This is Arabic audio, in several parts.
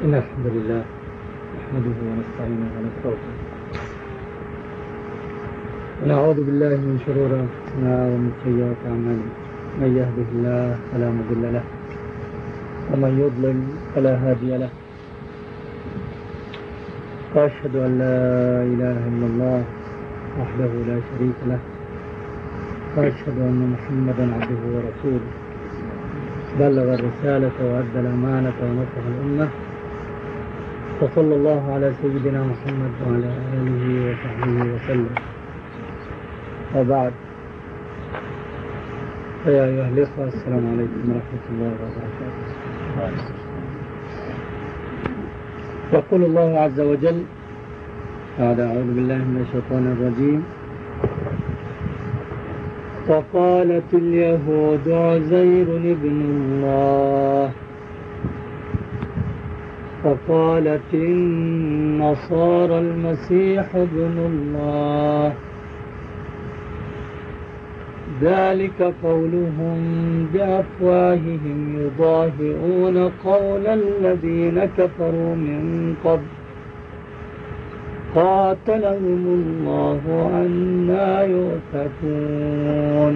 إن الحمد لله نحمده ونستعينه ونستغفره ونعوذ بالله من شرور أنفسنا ومن سيئات أعمالنا. من يهده الله فلا مضل له ومن يضلل فلا هادي له. وأشهد أن لا إله إلا الله وحده لا شريك له، وأشهد أن محمدا عبده ورسوله بلغ الرسالة وأدى الأمانة ونصح الأمة، وصلى الله على سيدنا محمد وعلى آله وصحبه وسلم. وبعد، فيا أيها الإخوة السلام عليكم ورحمة الله وبركاته. يقول الله عز وجل بعد أعوذ بالله من الشيطان الرجيم: وقالت اليهود عزير ابن الله، وقالت النصارى المسيح ابن الله، ذلك قولهم بأفواههم يضاهئون قول الذين كفروا من قبل قاتلهم الله أنى يؤفكون.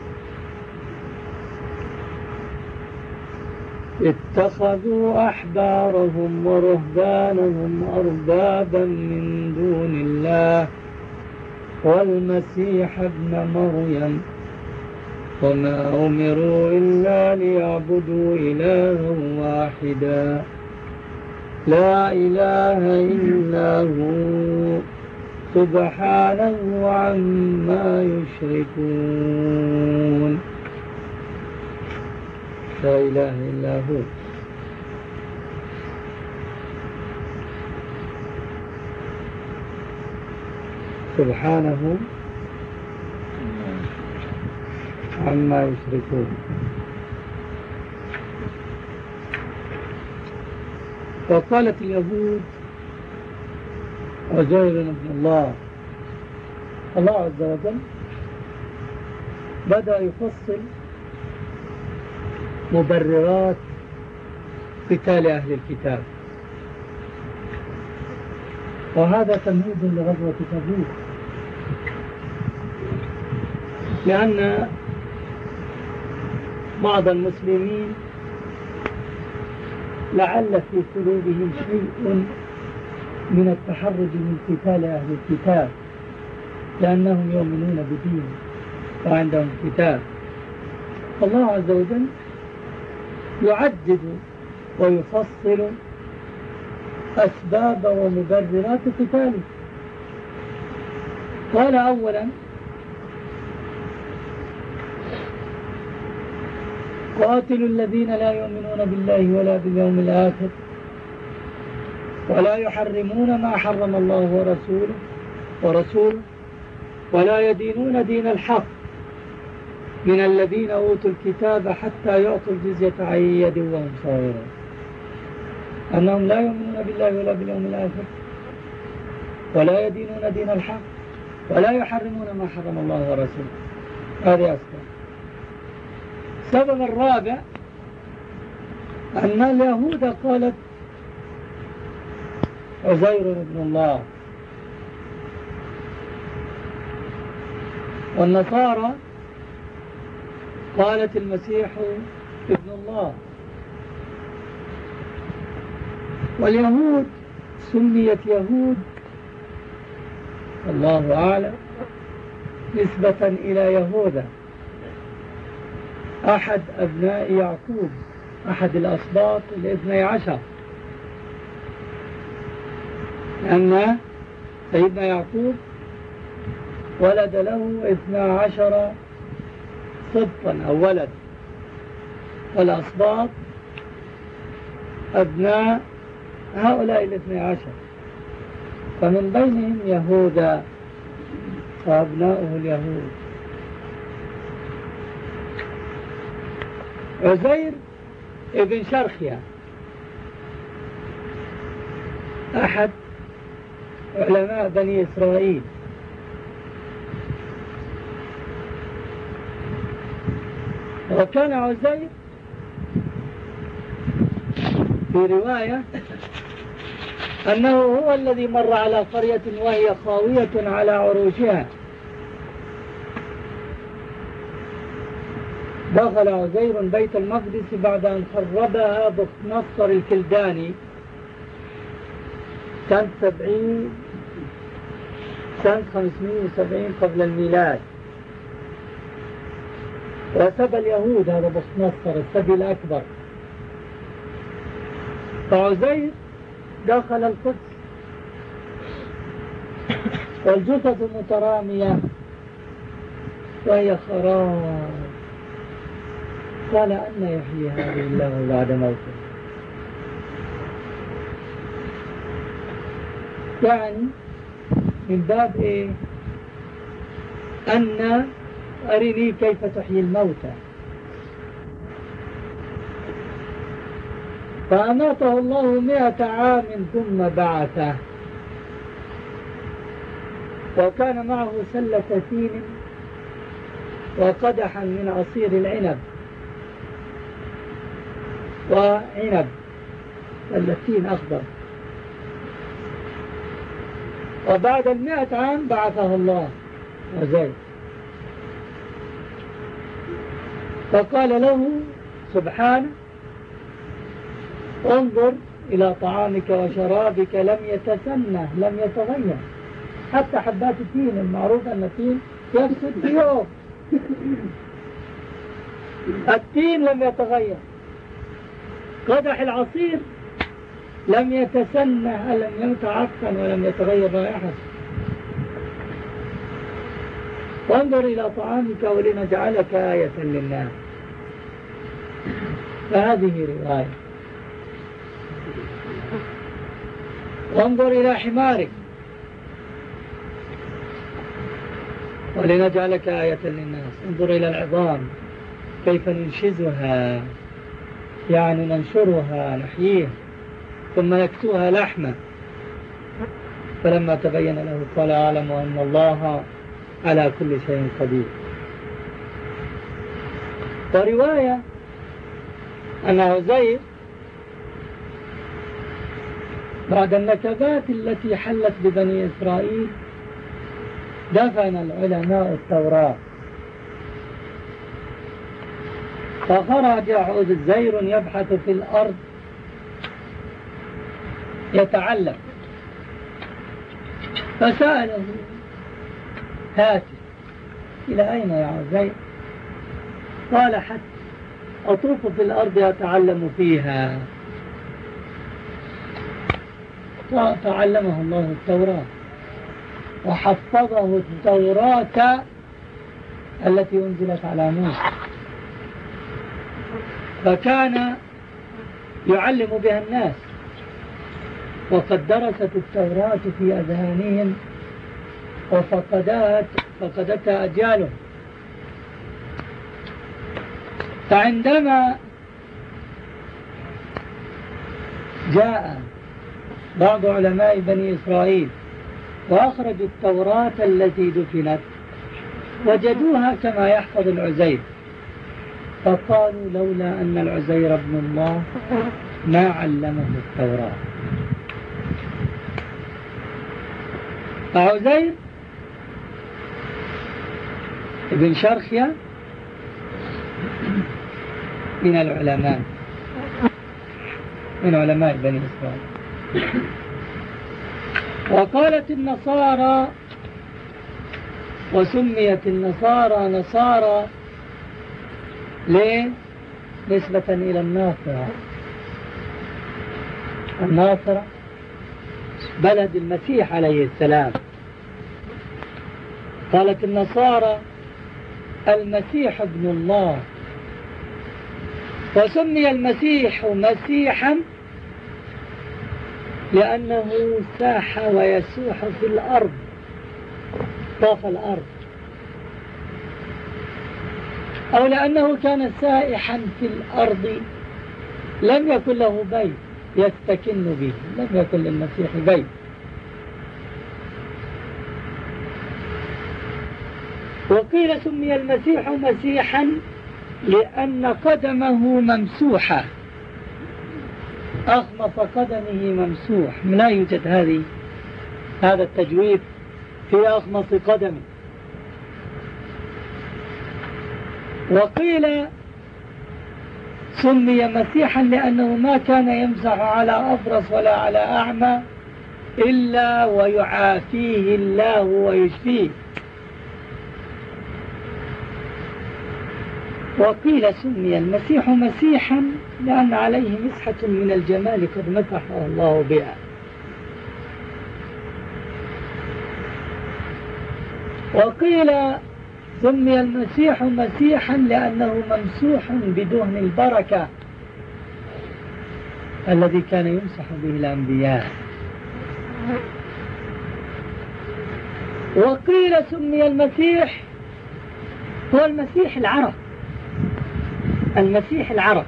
اتخذوا أحبارهم ورهبانهم أربابا من دون الله والمسيح ابن مريم وما أمروا إلا ليعبدوا إلها واحدا لا إله إلا هو سبحانه عما يشركون. لا إله إلا هو. سبحانه عما يشركون. وقالت اليهود عزير ابن الله. الله عز وجل بدأ يفصل مبررات قتال أهل الكتاب، وهذا تمهيد لغزوة تبوك، لأن بعض المسلمين لعل في قلوبهم شيء من التحرج من قتال أهل الكتاب، لأنهم يؤمنون بدين وعندهم كتاب. الله عز وجل يعدد ويفصل أسباب ومبررات قتاله. قال أولا: قاتلوا الذين لا يؤمنون بالله ولا باليوم الآخر ولا يحرمون ما حرم الله ورسوله ولا يدينون دين الحق من الذين أوتوا الكتاب حتى يعطوا الجزية عن يد وهم صاغرون. أنهم لا يؤمنون بالله ولا باليوم الآخر ولا يدينون دين الحق ولا يحرمون ما حرم الله ورسوله. هذه أسباب. السبب الرابع أن اليهود قالت عزير ابن الله، والنصارى قالت المسيح ابن الله. واليهود سميت يهود الله أعلم نسبة إلى يهوذا أحد أبناء يعقوب، أحد الأسباط 12، لأن سيدنا يعقوب ولد له 12 سبطا أو ولد، والأسباط أبناء هؤلاء 12، فمن بينهم يهوذا وأبناؤه اليهود. عزير ابن شرخيا أحد علماء بني إسرائيل، وكان عزير في رواية أنه هو الذي مر على قرية وهي خاوية على عروشها، دخل عزير بيت المقدس بعد أن خربها بختنصر الكلداني سنة 570 قبل الميلاد، وسبى اليهود هذا بختنصر السبي الأكبر. فعزير دخل القدس والجثث مترامية وهي خراب، قال أن يحيي هذه الله بعد موته؟ يعني من باب إيه؟ أن أرني كيف تحيي الموتى. فأماته الله 100 عام ثم بعثه، وكان معه سلة تين وقدحا من عصير العنب وعنب، التين أخضر. وبعد 100 عام بعثه الله عزير، فقال له سبحانه: انظر إلى طعامك وشرابك لم يتسنه، لم يتغير. حتى حبات التين المعروف أن التين يفسد في يوم، التين لم يتغير، قدح العصير لم يتسنه، لم يتعفن ولم يتغير رائحته. وانظر إلى طعامك ولنجعلك آية للناس. فهذه رواية. وانظر إلى حمارك ولنجعلك آية للناس. انظر إلى العظام كيف ننشزها، يعني ننشرها نحييها ثم نكسوها لحما. فلما تبين له قال: أعلم أن الله على كل شيء قدير. ورواية أن عزير بعد النكبات التي حلت ببني إسرائيل دفن العلماء التوراة، فخرج عزير يبحث في الأرض يتعلم، فسأله هاتف: إلى أين يا عزير؟ قال: حتى أطوف في الأرض أتعلم فيها. فعلمه الله التوراة وحفظه التوراة التي أنزلت على موسى، فكان يعلم بها الناس، وقد درست التوراة في أذهانهم وفقدتها أجيالهم. فعندما جاء بعض علماء بني إسرائيل وأخرجوا التوراة التي دفنت وجدوها كما يحفظ العزير، فقالوا: لولا أن العزير ابن الله ما علمه التوراة. فعزير ابن شرخيا من العلماء، من علماء بني إسرائيل. وقالت النصارى، وسميت النصارى نصارى ليه؟ نسبة إلى الناصرة. الناصرة بلد المسيح عليه السلام. قالت النصارى: المسيح ابن الله. وسمي المسيح مسيحا لأنه ساح ويسوح في الأرض، طاف الأرض، أو لأنه كان سائحا في الأرض لم يكن له بيت يستكن به، لم يكن للمسيح بيت. وقيل سمي المسيح مسيحا لأن قدمه ممسوحة، أخمص قدمه ممسوح، لا يوجد هذا التجويف في أخمص قدمه. وقيل سمي مسيحا لأنه ما كان يمسح على أبرص ولا على أعمى إلا ويعافيه الله ويشفيه. وقيل سمي المسيح مسيحا لأن عليه مسحة من الجمال قد مسحه الله بها. وقيل سمي المسيح مسيحا لأنه ممسوح بدهن البركة الذي كان يمسح به الأنبياء. وقيل سمي المسيح هو المسيح العرب، المسيح العرب.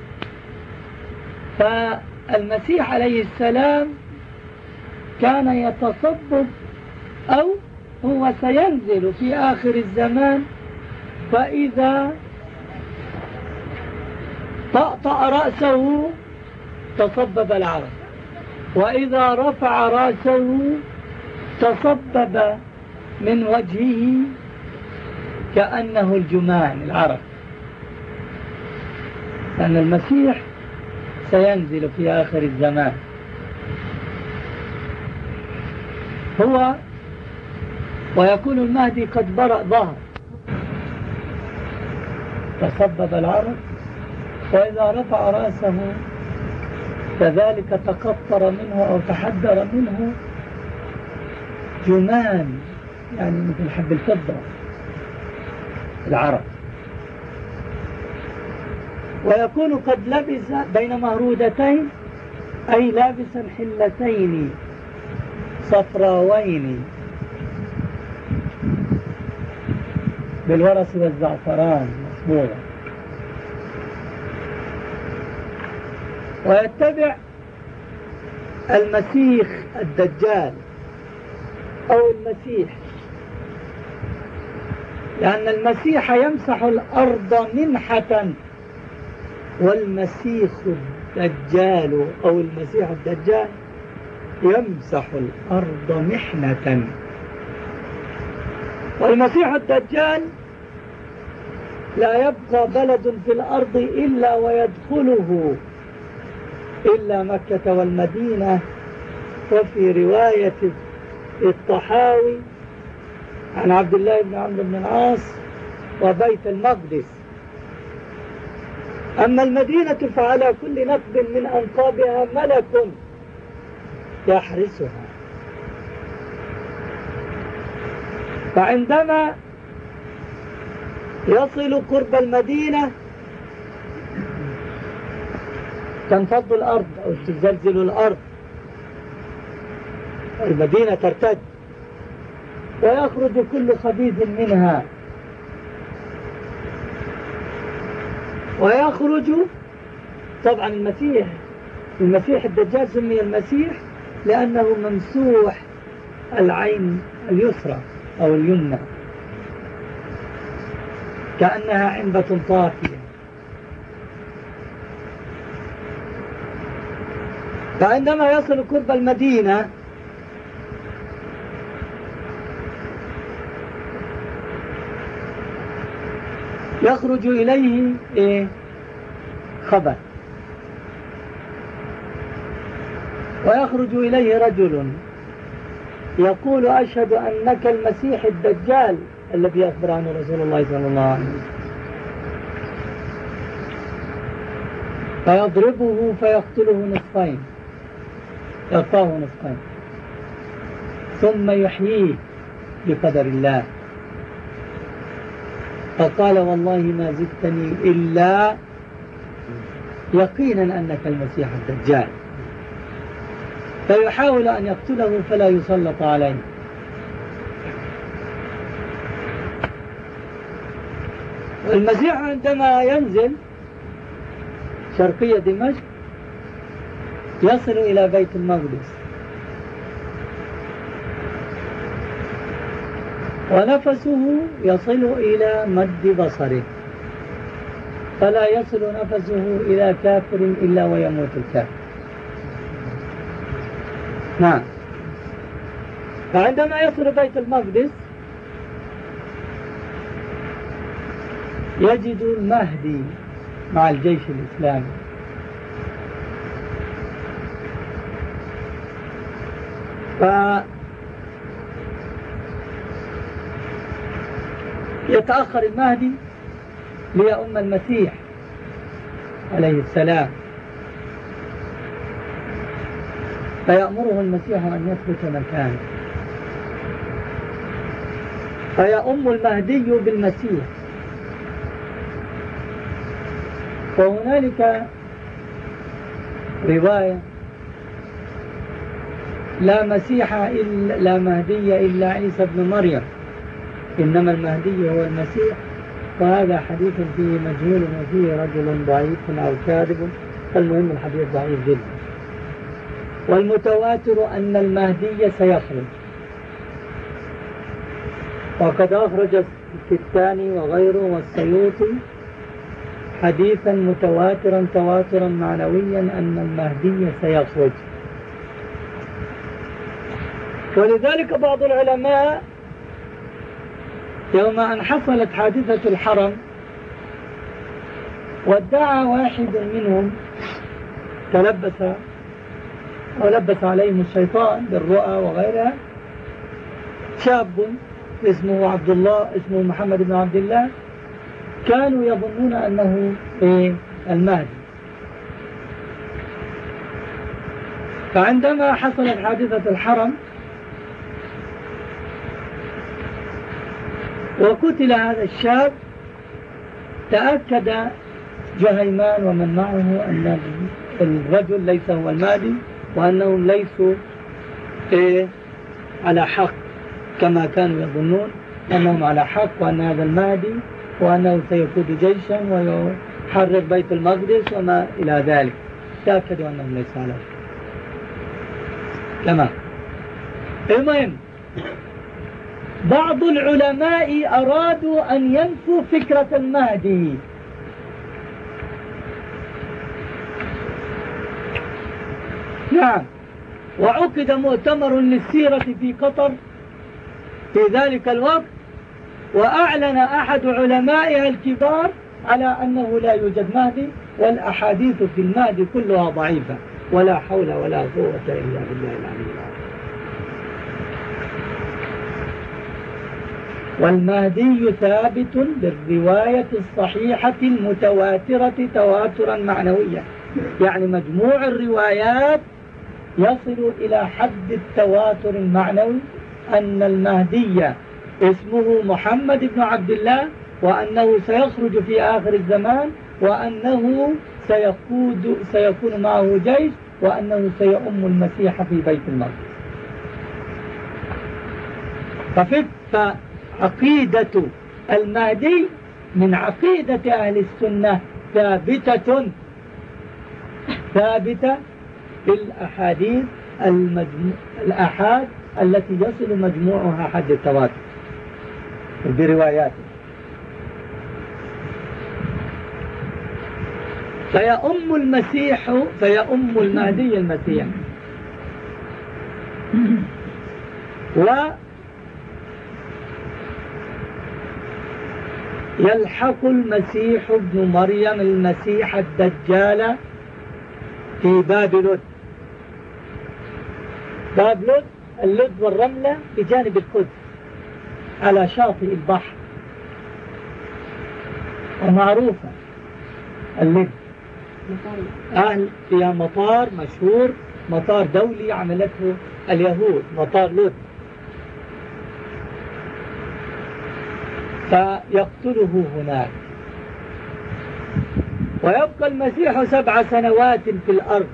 فالمسيح عليه السلام كان يتصبب أو هو سينزل في آخر الزمان، فإذا طأطأ رأسه تصبب العرق، وإذا رفع رأسه تصبب من وجهه كأنه الجمان العرق. لأن المسيح سينزل في آخر الزمان، هو ويكون المهدي قد برأ ظهر تصبب العرق، وإذا رفع رأسه كذلك تقطر منه أو تحدر منه جمان، يعني مثل حب الفضة العرق. ويكون قد لبس بين مهرودتين، أي لابسا حلتين صفراوين بالورس والزعفران مصبوغة. ويتبع المسيح الدجال أو المسيح، لأن المسيح يمسح الأرض منحة، والمسيح الدجال أو المسيح الدجال يمسح الأرض محنة. والمسيح الدجال لا يبقى بلد في الأرض إلا ويدخله إلا مكة والمدينة. وفي رواية الطحاوي عن عبد الله بن عمرو بن العاص وبيت المقدس. أما المدينة فعلى كل نقب من أنقابها ملك يحرسها. فعندما يصل قرب المدينة تنفض الأرض أو تزلزل الأرض، المدينة ترتد ويخرج كل خبيث منها، ويخرج طبعا المسيح الدجال سمي المسيح لأنه ممسوح العين اليسرى أو اليمنى كأنها عنبة طافية. فعندما يصل قرب المدينة يخرج إليه خبر، ويخرج إليه رجل يقول أشهد أنك المسيح الدجال الذي أخبر عنه رسول الله صلى الله عليه وسلم، فيضربه فيقتله نصفين، يقطعه نصفين، ثم يحييه بقدر الله. فقال والله ما زدتني إلا يقينا أنك المسيح الدجال. فيحاول أن يقتله فلا يسلط عليه. والمسيح عندما ينزل شرقية دمشق يصل إلى بيت المقدس، ونفسه يصل إلى مد بصره، فلا يصل نفسه إلى كافر إلا ويموت الكافر. نعم. فعندما يصل بيت المقدس يجد المهدي مع الجيش الإسلامي، فيتأخر المهدي ليؤم المسيح عليه السلام، فيأمره المسيح أن يثبت مكانه، فيؤم المهدي بالمسيح. وهنالك رواية لا مسيح إلا لا مهدي إلا عيسى ابن مريم، إنما المهدي هو المسيح. وهذا حديث فيه مجهول وفيه رجل ضعيف أو كاذب، المهم الحديث ضعيف جدا. والمتواتر أن المهدي سيخرج، وقد أخرج الكتاني وغيره والسيوطي حديثا متواترا تواترا معنويا أن المهدي سيخرج. ولذلك بعض العلماء يوم أن حصلت حادثة الحرم وادعى واحد منهم لبس عليهم الشيطان بالرؤى وغيرها، شاب اسمه عبد الله، اسمه محمد بن عبد الله، كانوا يظنون أنه المهدي. فعندما حصلت حادثة الحرم وقتل هذا الشاب، تأكد جهيمان ومن معه أن الرجل ليس هو المهدي، وأنهم ليسوا على حق كما كانوا يظنون، أنهم على حق وأن هذا المهدي وأنه سيقود جيشا ويحرر بيت المقدس وما إلى ذلك. تأكدوا أنهم ليسوا على حق. تمام. المهم بعض العلماء أرادوا أن ينفوا فكرة المهدي، نعم، وعقد مؤتمر للسيرة في قطر في ذلك الوقت، وأعلن أحد علمائها الكبار على أنه لا يوجد مهدي، والأحاديث في المهدي كلها ضعيفة، ولا حول ولا قوة إلا بالله العلي العظيم. والمهدي ثابت بالرواية الصحيحة المتواترة تواترا معنويا، يعني مجموع الروايات يصل إلى حد التواتر المعنوي أن المهدي اسمه محمد بن عبد الله، وأنه سيخرج في آخر الزمان، وأنه سيكون معه جيش، وأنه سيؤم المسيح في بيت المقدس. فعقيدة المهدي من عقيدة أهل السنة ثابتة بالأحاديث الأحاد التي يصل مجموعها حد التواتر برواياته. فيؤم المهدي المسيح، ويلحق المسيح ابن مريم المسيح الدجال في باب لد. باب لد، اللد والرملة بجانب القدس على شاطئ البحر، ومعروفة اللد فيها مطار مشهور، مطار دولي عملته اليهود، مطار لد، فيقتله هناك. ويبقى المسيح 7 سنوات في الأرض،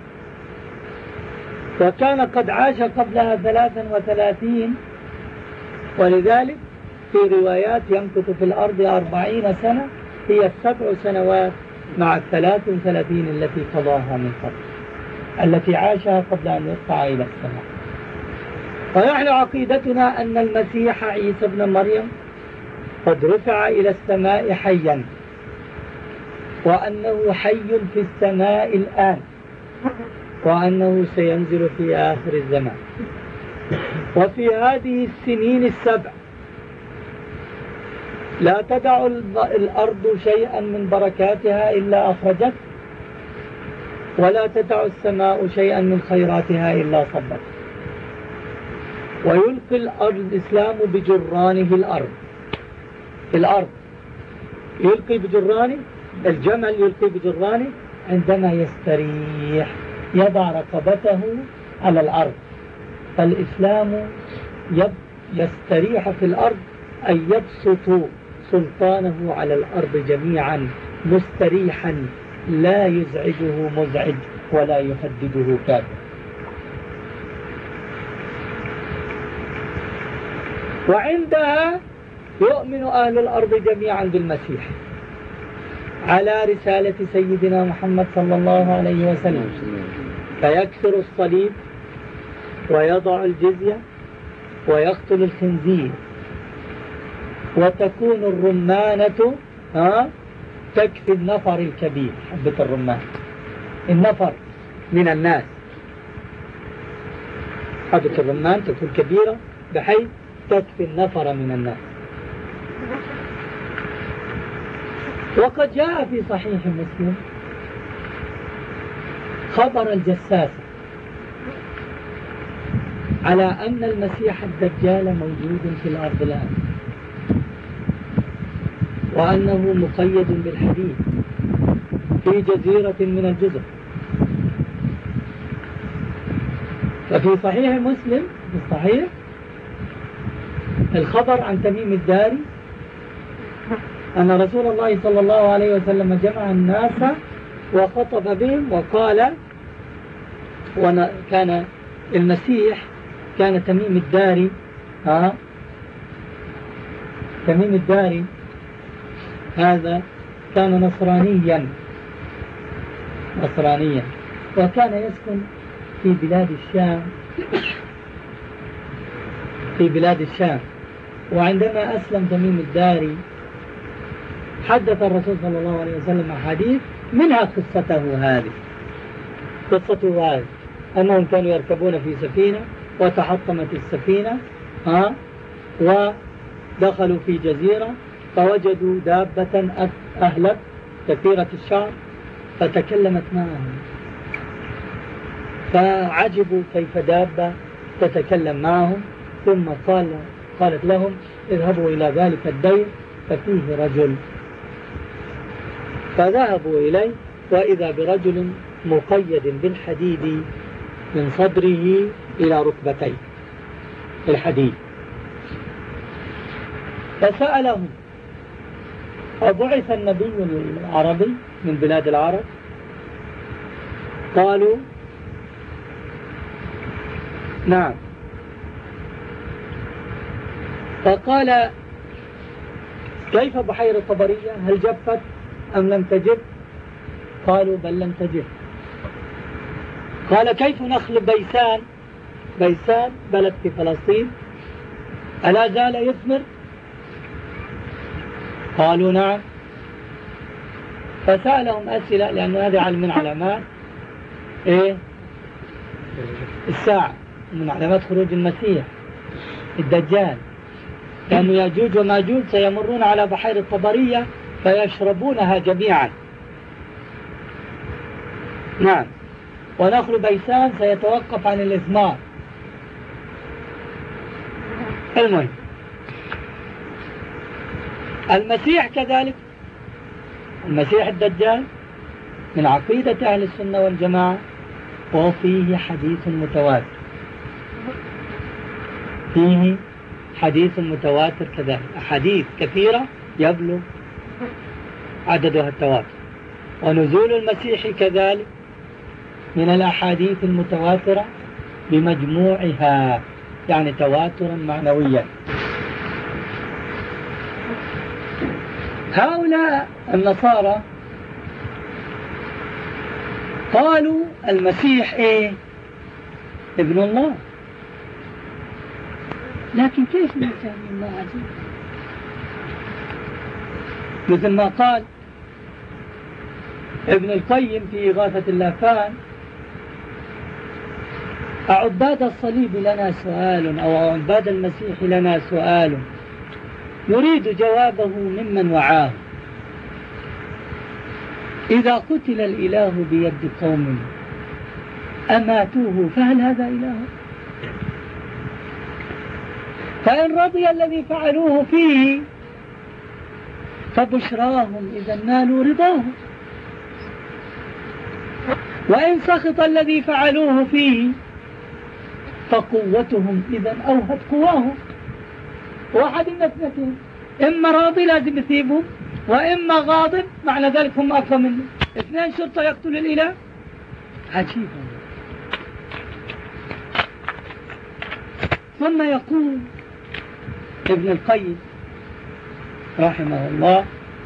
وكان قد عاش قبلها 33، ولذلك في روايات يمكث في الأرض 40 سنة، هي 7 سنوات مع 33 التي قضاها من قبل، التي عاشها قبل أن يرفع إلى السماء. ونحن عقيدتنا أن المسيح عيسى ابن مريم قد رفع إلى السماء حيا، وأنه حي في السماء الآن، وأنه سينزل في آخر الزمان. وفي هذه السنين السبع لا تدع الأرض شيئا من بركاتها إلا أخرجت، ولا تدع السماء شيئا من خيراتها إلا صبت. ويلقي الإسلام بجرانه الأرض يلقي بجرانه، الجمل يلقي بجرانه عندما يستريح، يضع رقبته على الأرض. فالإسلام يستريح في الأرض، أي يبسط سلطانه على الأرض جميعا مستريحا، لا يزعجه مزعج ولا يهدده كافر. وعندها يؤمن أهل الأرض جميعا بالمسيح على رسالة سيدنا محمد صلى الله عليه وسلم، فيكسر الصليب ويضع الجزية ويقتل الخنزير، وتكون الرمانة تكفي النفر الكبير. حبة الرمان، النفر من الناس، حبة الرمان تكون كبيرة بحيث تكفي النفر من الناس. وقد جاء في صحيح مسلم خبر الجساسة على أن المسيح الدجال موجود في الأرض الآن، وأنه مقيد بالحديد في جزيرة من الجزر. ففي صحيح مسلم في الصحيح الخبر عن تميم الداري أن رسول الله صلى الله عليه وسلم جمع الناس وخطب بهم وقال، كان المسيح، كان تميم الداري تميم الداري هذا كان نصرانيا، وكان يسكن في بلاد الشام. وعندما أسلم تميم الداري حدث الرسول صلى الله عليه وسلم أحاديث، منها قصته هذه أنهم كانوا يركبون في سفينة وتحطمت السفينة ودخلوا في جزيرة فوجدوا دابة أهلت كثيرة الشعر فتكلمت معهم، فعجبوا كيف دابة تتكلم معهم، ثم قالت لهم اذهبوا إلى ذلك الدير ففيه رجل. فذهبوا إليه وإذا برجل مقيد بالحديد من صدره إلى ركبتيه الحديد. فسألهم، أبعث النبي العربي من بلاد العرب؟ قالوا نعم. فقال كيف بحيرة طبرية، هل جفت أم لم تجف؟ قالوا بل لم تجف. قال كيف نخل بيسان بلد في فلسطين ألا زال يثمر؟ قالوا نعم. فسألهم أسئلة، لأن هذه من علامات الساعة، من علامات خروج المسيح الدجال، لأن ياجوج وماجوج سيمرون على بحيرة طبرية فيشربونها جميعا. نعم. ونخل بيسان سيتوقف عن الإثمار. المهم المسيح كذلك، المسيح الدجال من عقيدة أهل السنة والجماعة، وفيه حديث متواتر، فيه حديث متواتر كذلك، أحاديث كثيرة يبلغ عددها التواتر. ونزول المسيح كذلك من الأحاديث المتواترة بمجموعها، يعني تواترا معنويا. هؤلاء النصارى قالوا المسيح ابن الله، لكن كيف المسيح ابن الله عزيز؟ مثل ما قال ابن القيم في إغاثة اللافان عباد الصليب لنا سؤال، أو عباد المسيح لنا سؤال نريد جوابه ممن وعاه. إذا قتل الإله بيد قوم أماتوه فهل هذا إله؟ فإن رضي الذي فعلوه فيه فبشراهم إذا نالوا رضاهم، وإن سخط الذي فعلوه فيه فقوتهم إذا أوهت قواهم. واحد من اثنتين، إما راضي لازم يثيبه، وإما غاضب معنى ذلك هم أقوى منه. اثنين شرطة يقتل الإله، عجيب. ثم يقول ابن القيم رحمه الله: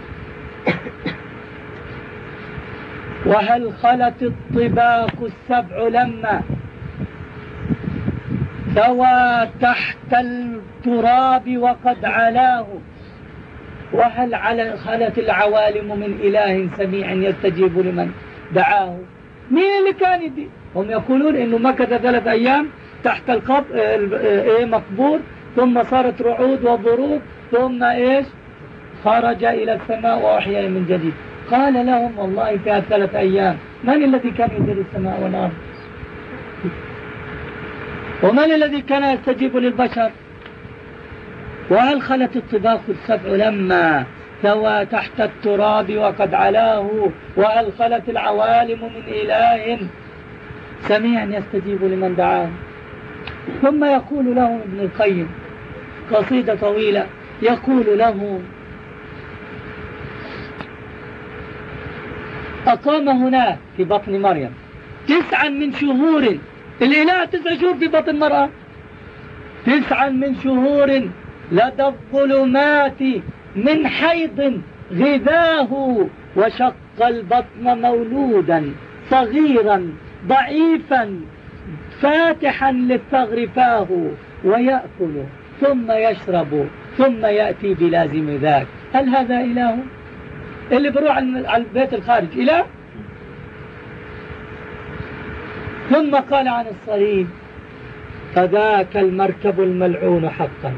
وهل خلت الطباق السبع لما ثوى تحت التراب وقد علاه، وهل خلت العوالم من إله سميع يستجيب لمن دعاه. مين اللي كان يدي؟ هم يقولون إنه مكث 3 أيام تحت مقبور، ثم صارت رعود وبروق، ثم خرج إلى السماء وأحيا من جديد. قال لهم: والله في 3 أيام من الذي كان يدير السماء والأرض؟ ومن الذي كان يستجيب للبشر؟ وهل خلت الطباق السبع لما ثوى تحت التراب وقد علاه، وهل خلت العوالم من إله سميع يستجيب لمن دعاه. ثم يقول لهم ابن القيم قصيدة طويلة، يقول له: أقام هناك في بطن مريم 9 من شهور، الإله 9 شهور في بطن المرأة، 9 من شهور لدى الظلمات من حيض غذاه، وشق البطن مولودا صغيرا ضعيفا فاتحا للثغر فاه، ويأكل ثم يشرب ثم يأتي بلازم ذاك. هل هذا إله؟ اللي بروح على البيت الخارج إله؟ ثم قال عن الصليب: فذاك المركب الملعون حقا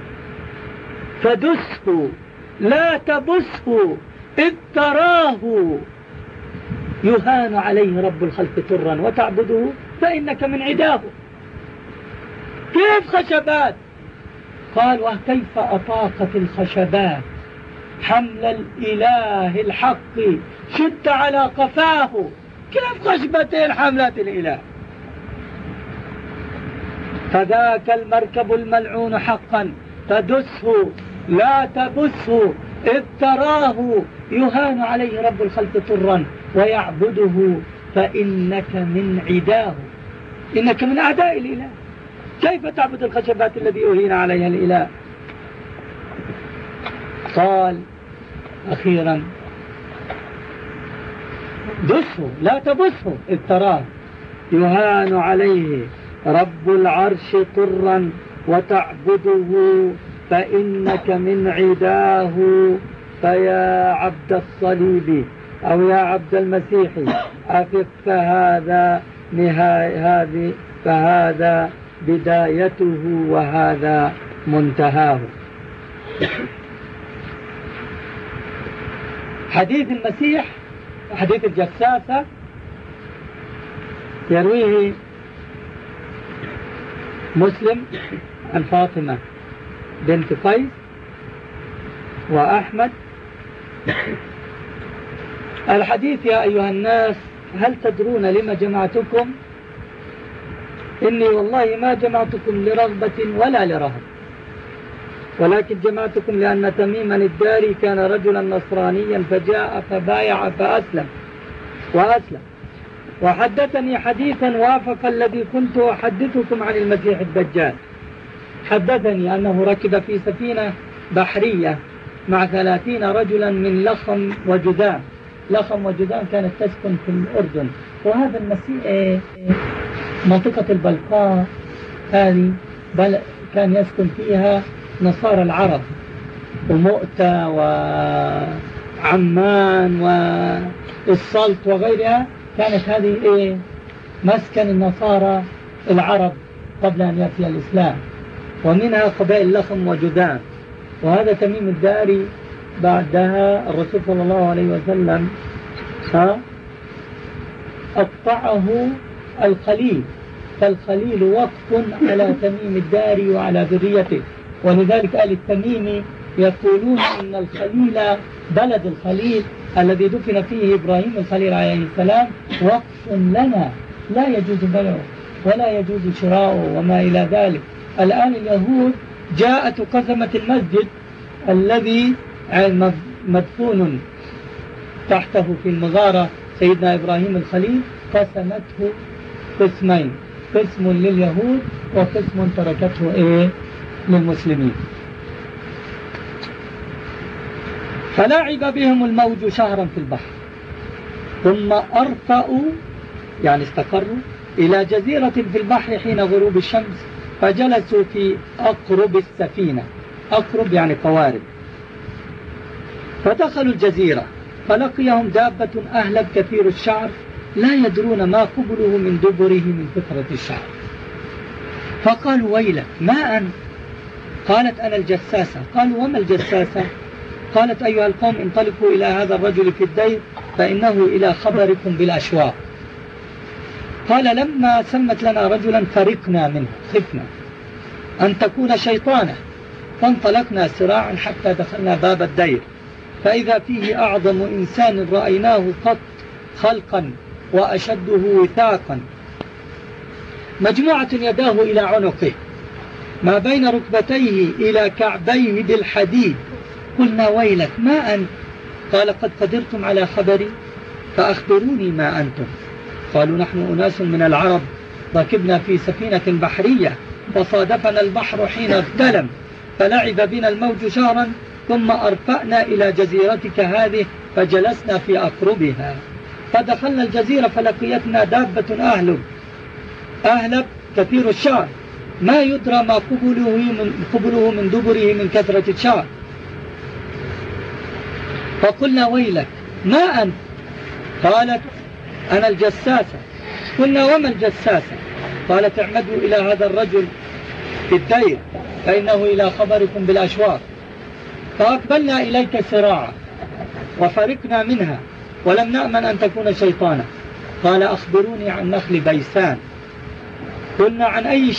فدسه لا تبسه إذ تراه، يهان عليه رب الخلق ترا وتعبده فإنك من عداه. كيف خشبات؟ قال: وكيف أطاقت الخشبات حمل الإله الحق شد على قفاه. كيف خشبتين حملات الإله؟ فذاك المركب الملعون حقا فدسه لا تبسه إذ تراه، يهان عليه رب الخلق طرا ويعبده فإنك من عداه. إنك من أعداء الإله. كيف تعبد الخشبات الذي أهين عليها الإله؟ قال أخيرا: دسه لا تبسه إذ تراه، يهان عليه رب العرش طرا وتعبده فإنك من عداه. فيا عبد الصليب أو يا عبد المسيح أفق، فهذا بدايته وهذا منتهاه. حديث المسيح حديث الجساسة يرويه مسلم عن فاطمة بنت قيس وأحمد. الحديث: يا أيها الناس هل تدرون لما جمعتكم؟ إني والله ما جمعتكم لرغبة ولا لرهب، ولكن جمعتكم لأن تميما الداري كان رجلا نصرانيا فجاء فبايع فأسلم وحدثني حديثا وافق الذي كنت أحدثكم عن المسيح الدجال. حدثني أنه ركب في سفينة بحرية مع 30 رجلا من لخم وجذام. لخم وجذام كانت تسكن في الأردن، وهذا المسيح منطقة البلقاء هذه كان يسكن فيها نصارى العرب، ومؤتة وعمان والسلط وغيرها، كانت هذه مسكن النصارى العرب قبل أن يأتي الإسلام، ومنها قبائل لخم وجذام. وهذا تميم الداري بعدها الرسول صلى الله عليه وسلم أقطعه الخليل، فالخليل وقف على تميم الداري وعلى ذريته. ولذلك آل التميمي يقولون إن الخليل، بلد الخليل الذي دفن فيه إبراهيم الخليل عليه السلام، وقف لنا لا يجوز بيعه ولا يجوز شراؤه وما إلى ذلك. الآن اليهود جاءت قسمت المسجد الذي مدفون تحته في المغارة سيدنا إبراهيم الخليل، قسمته قسمين، قسم لليهود وقسم تركته للمسلمين. فلعب بهم الموج شهرا في البحر، ثم أرفأوا يعني استقروا إلى جزيرة في البحر حين غروب الشمس، فجلسوا في أقرب السفينة، أقرب يعني قوارب، فدخلوا الجزيرة فلقيهم دابة أهلب كثير الشعر لا يدرون ما قبله من دبره من كثرة الشعر، فقالوا ويلك ما أنت؟ قالت أنا الجساسة. قالوا وما الجساسة؟ قالت أيها القوم انطلقوا إلى هذا الرجل في الدير فإنه إلى خبركم بالأشواق. قال لما سمت لنا رجلا فرقنا منه، خفنا أن تكون شيطانة، فانطلقنا سراعا حتى دخلنا باب الدير، فإذا فيه أعظم إنسان رأيناه قط خلقا وأشده وثاقا، مجموعة يداه إلى عنقه، ما بين ركبتيه إلى كعبيه بالحديد. قلنا ويلك ما أنت؟ قال قد قدرتم على خبري فأخبروني ما أنتم. قالوا نحن أناس من العرب ركبنا في سفينة بحرية فصادفنا البحر حين اغتلم فلعب بنا الموج شهرا، ثم أرفأنا إلى جزيرتك هذه فجلسنا في أقربها، فدخلنا الجزيرة فلقيتنا دابة أهلب كثير الشعر ما يدرى ما قبله من دبره من كثرة الشعر، فقلنا ويلك ما أنت؟ قالت أنا الجساسة. قلنا وما الجساسة؟ قالت اعمدوا إلى هذا الرجل في الدير فإنه إلى خبركم بالأشواق. فأقبلنا إليك سراعا وفرقنا منها ولم نأمن أن تكون شيطانا. قال أخبروني عن نخل بيسان. قلنا عن أي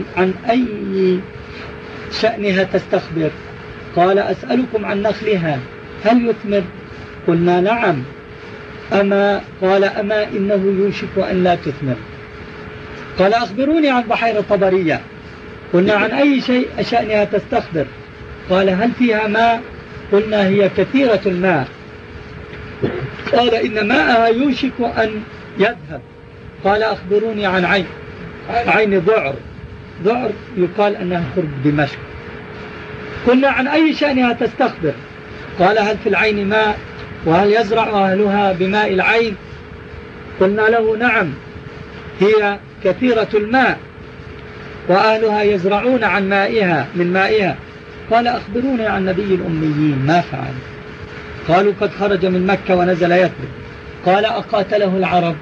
شأنها تستخبر؟ قال أسألكم عن نخلها هل يثمر؟ قلنا نعم. قال أما إنه يوشك أن لا تثمر. قال أخبروني عن بحيرة طبرية. قلنا عن أي شأنها تستخبر؟ قال هل فيها ماء؟ قلنا هي كثيرة الماء. قال إن ماءها يوشك أن يذهب. قال أخبروني عن عين ذعر يقال أنها قرب دمشق. قلنا عن أي شأنها تستخبر؟ قال هل في العين ماء؟ وهل يزرع أهلها بماء العين؟ قلنا له نعم هي كثيرة الماء وأهلها يزرعون من مائها. قال أخبروني عن نبي الأميين ما فعل؟ قالوا قد خرج من مكة ونزل يثرب. قال أقاتله العرب؟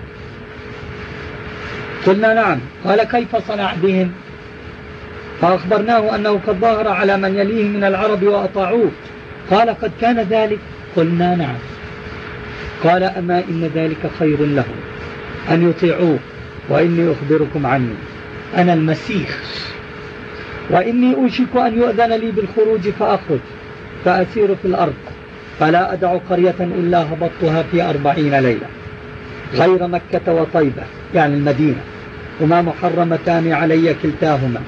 قلنا نعم. قال كيف صنع بهم؟ فأخبرناه أنه قد ظهر على من يليه من العرب وأطاعوه. قال قد كان ذلك؟ قلنا نعم. قال أما إن ذلك خير لهم أن يطيعوه، وإني أخبركم عني أنا المسيح، وإني أوشك أن يؤذن لي بالخروج فأخرج فأسير في الأرض فلا أدع قرية إلا هبطتها في 40 ليلة غير مكة وطيبة يعني المدينة، هما محرمتان علي كلتاهما.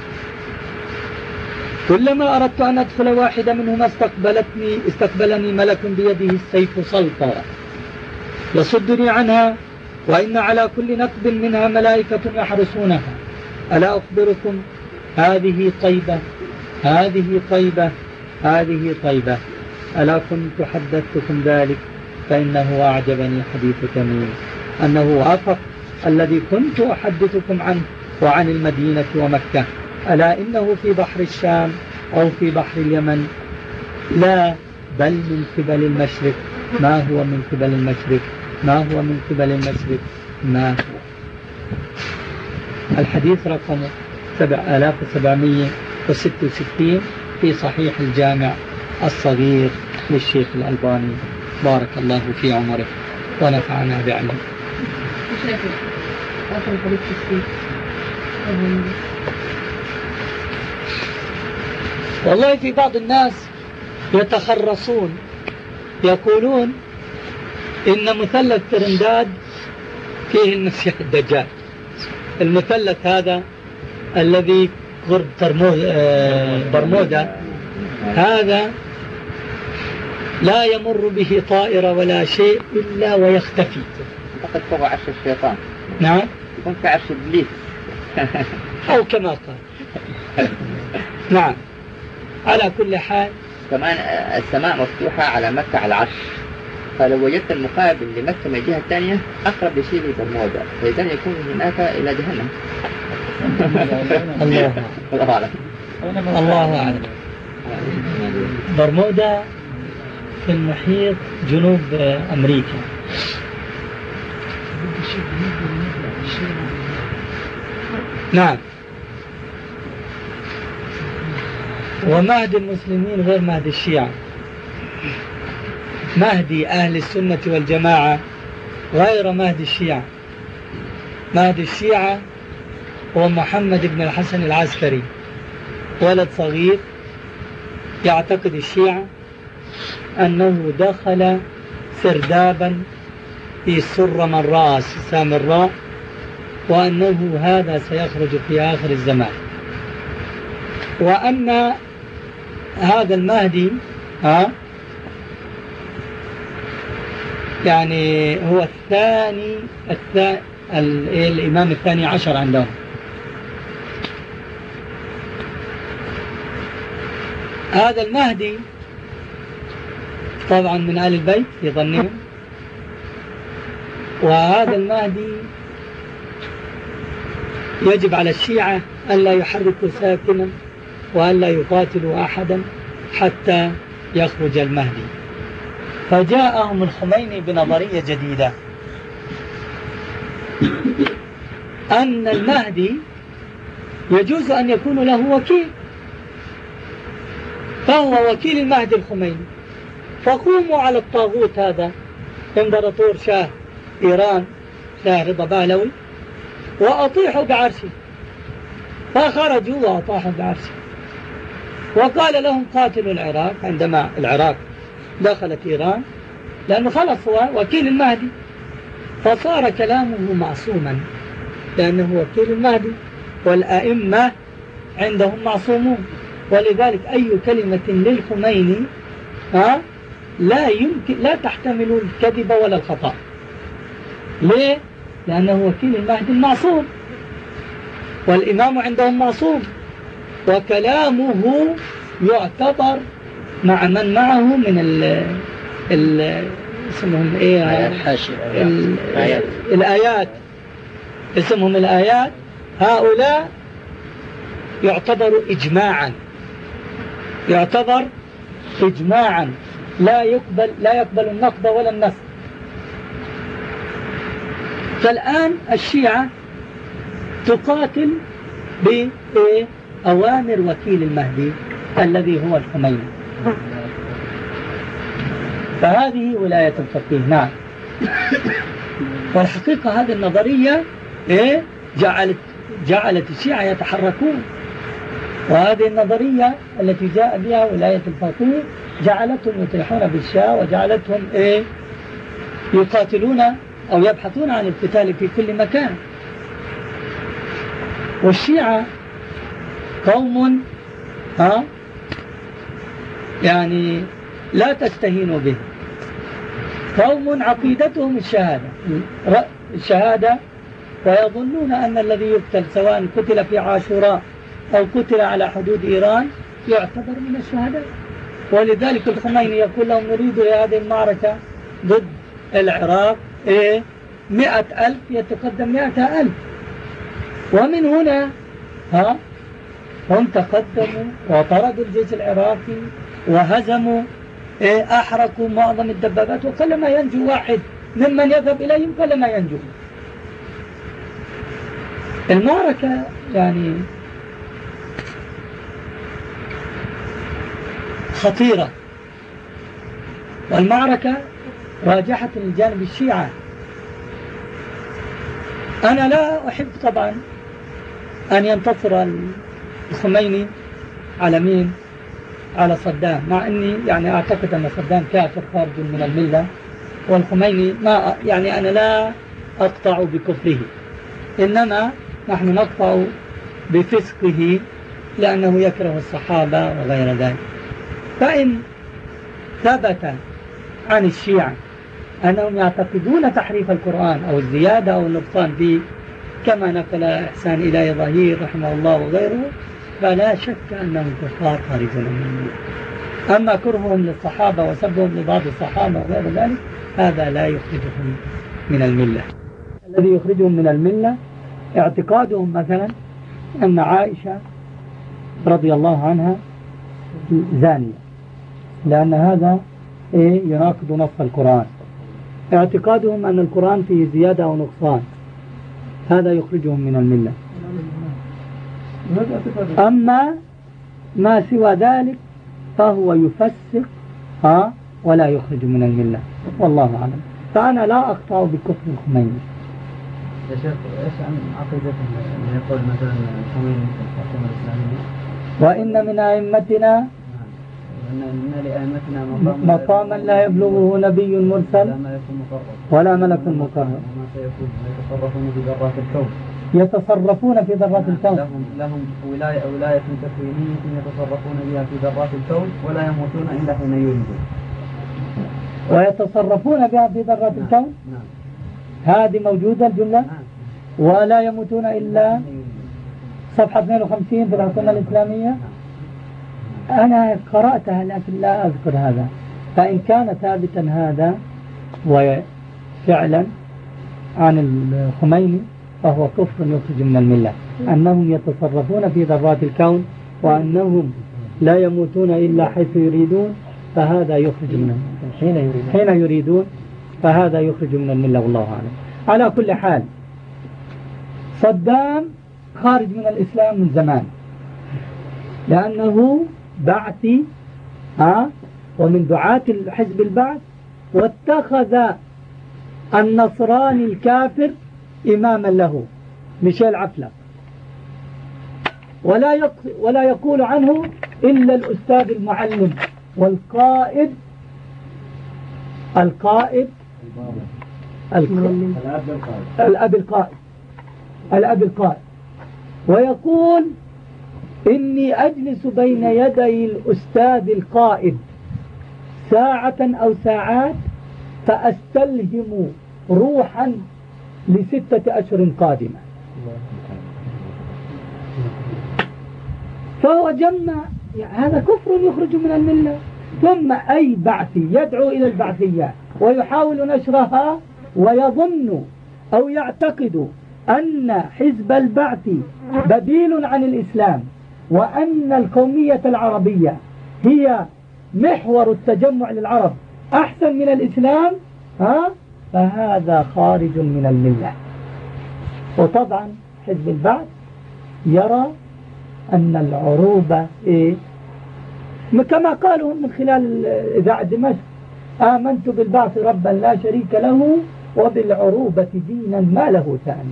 كلما أردت أن أدخل واحدة منهما استقبلني ملك بيده السيف سلطا يصدني عنها، وإن على كل نقب منها ملائكة يحرسونها. ألا أخبركم هذه طيبة هذه طيبة هذه طيبة. ألا كنت حدثتكم ذلك؟ فإنه أعجبني حديث تميم أنه وافق الذي كنت أحدثكم عنه وعن المدينة ومكة. ألا إنه في بحر الشام أو في بحر اليمن؟ لا، بل من قبل المشرق. ما هو من قبل المشرق؟ ما هو من قبل المشرق؟ ما هو؟ الحديث رقم 7766 في صحيح الجامع الصغير للشيخ الألباني، بارك الله في عمره ونفعنا بعلمه. والله في بعض الناس يتخرصون يقولون إن مثلث ترنداد فيه المسيح الدجال. المثلث هذا الذي قرب برمودا هذا لا يمر به طائرة ولا شيء إلا ويختفي. فقد فوق عرش الشيطان. نعم، يكون في عرش إبليس أو كما قال. نعم، على كل حال كمان السماء مفتوحة على مكة على العرش، فلو وجدت المقابل لمكة من الجهة الثانية أقرب شيء لبرمودا، فإذا يكون هناك إلى جهنم. الله أعلم. الله أعلم. برمودا في المحيط جنوب أمريكا. نعم. ومهدي المسلمين غير مهدي الشيعة. مهدي أهل السنة والجماعة غير مهدي الشيعة. مهدي الشيعة هو محمد بن الحسن العسكري، ولد صغير يعتقد الشيعة أنه دخل سردابا في سر من راس سامراء، وأنه هذا سيخرج في آخر الزمان، وأن هذا المهدي يعني هو الإمام الثاني عشر عندهم. هذا المهدي طبعا من آل البيت في ظنهم، وهذا المهدي يجب على الشيعة ألا يحركوا ساكنا وألا يقاتلوا أحدا حتى يخرج المهدي. فجاءهم الخميني بنظرية جديدة، أن المهدي يجوز أن يكون له وكيل، فهو وكيل المهدي الخميني. فقوموا على الطاغوت هذا امبراطور شاه إيران شاه رضا باهلوي وأطيحوا بعرشه. فخرجوا وأطاحوا بعرشه، وقال لهم قاتلوا العراق عندما العراق دخلت إيران، لأنه خلص هو وكيل المهدي، فصار كلامه معصوما لأنه وكيل المهدي، والأئمة عندهم معصومون، ولذلك أي كلمة للخميني لا تحتمل الكذب ولا الخطأ. ليه؟ لأنه وكيل المهدي المعصوم، والإمام عندهم معصوم، وكلامه يعتبر مع من معه من اسمهم ايه الآيات، اسمهم الآيات، هؤلاء يعتبر إجماعا لا يقبل النقد ولا النسخ. فالآن الشيعة تقاتل بأوامر وكيل المهدي الذي هو الخميني، فهذه ولاية الفقيه. نعم. والحقيقة هذه النظرية جعلت الشيعة يتحركون، وهذه النظرية التي جاء بها ولاية الفقيه جعلتهم يطيحون بالشاه، وجعلتهم يقاتلون أو يبحثون عن القتال في كل مكان. والشيعة قوم يعني لا تستهينوا به، قوم عقيدتهم الشهادة، ويظنون أن الذي يقتل سواء قتل في عاشوراء أو قتل على حدود إيران يعتبر من الشهداء. ولذلك الخميني يقول لهم نريد هذه المعركة ضد العراق 100,000 يتقدم 100,000. ومن هنا هم تقدموا وطردوا الجيش العراقي وهزموا، أحرقوا معظم الدبابات، وكلما ينجو واحد ممن يذهب إليهم كلما ينجو. المعركة يعني خطيرة، والمعركة راجحت الجانب الشيعة. أنا لا أحب طبعا أن ينتصر الخميني على مين؟ على صدام، مع أني يعني أعتقد أن صدام كافر خارج من الملة، والخميني ما يعني أنا لا أقطع بكفره، إنما نحن نقطع بفسقه لأنه يكره الصحابة وغير ذلك. فإن ثبت عن الشيعة أنهم يعتقدون تحريف القرآن أو الزيادة أو النقصان فيه كما نقل إحسان إلهي ظهير رحمه الله وغيره، فلا شك أنهم كفار خارجون من الملة. أما كرههم للصحابة وسبهم لبعض الصحابة وغير ذلك هذا لا يخرجهم من الملة. الذي يخرجهم من الملة اعتقادهم مثلا أن عائشة رضي الله عنها زانية، لأن هذا يناقض نص القرآن. اعتقادهم أن القرآن فيه زيادة أو نقصان، هذا يخرجهم من الملة. أما ما سوى ذلك فهو يفسق ولا يخرج من الملة، والله أعلم. فأنا لا أقطع بكفر الخميني. يا شيخ ايش عن عقيدتهم اللي يقول مثلا الخميني في الحكومة الإسلامية وإن من أئمتنا مقاما لا يبلغه نبي مرسل ولا ملك مقرب وما سيكون يتصرفون في ذرات الكون. يتصرفون في ذرات الكون، لهم ولاية تكوينية يتصرفون بها في ذرات الكون ولا يموتون إلا حين يولدون. ويتصرفون بها في ذرات الكون. هذه موجودة الجملة. ولا يموتون إلا صفحة 52 في الحكومة الإسلامية. أنا قرأتها لكن لا أذكر هذا. فإن كان ثابتا هذا وفعلا عن الخميني فهو كفر يخرج من الملة، أنهم يتصرفون في ذرات الكون وأنهم لا يموتون إلا حيث يريدون، فهذا يخرج من حين يريدون، فهذا يخرج من الملة والله أعلم. على كل حال صدام خارج من الإسلام من زمان، لأنه بعثي ومن دعاة حزب البعث، واتخذ النصراني الكافر إماما له ميشيل عفلق، ولا يقول عنه إلا الأستاذ المعلم والقائد الأب القائد، ويقول إني أجلس بين يدي الأستاذ القائد ساعة أو ساعات فأستلهم روحا ل6 أشهر قادمة. فهو جمع هذا كفر يخرج من الملة. ثم أي بعثي يدعو إلى البعثية ويحاول نشرها ويظن أو يعتقد أن حزب البعث بديل عن الإسلام وأن القومية العربية هي محور التجمع للعرب أحسن من الإسلام، فهذا خارج من الملة. وطبعا حزب البعث يرى أن العروبة كما قالوا من خلال إذاعة دمشق: آمنت بالبعث ربا لا شريك له وبالعروبة دينا ما له ثاني.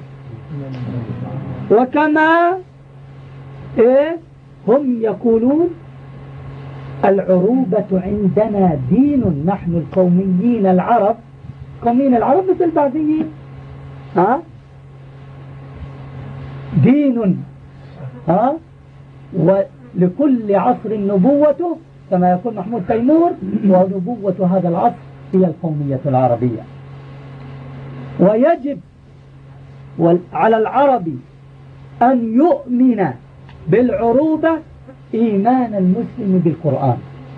وكما هم يقولون العروبة عندنا دين، نحن القوميين العرب، قوميين العرب مثل البعثيين دين ولكل عصر نبوته، كما يقول محمود تيمور، ونبوة هذا العصر هي القومية العربية. ويجب على العرب أن يؤمن بالعروبة إيمان المسلم بالقرآن.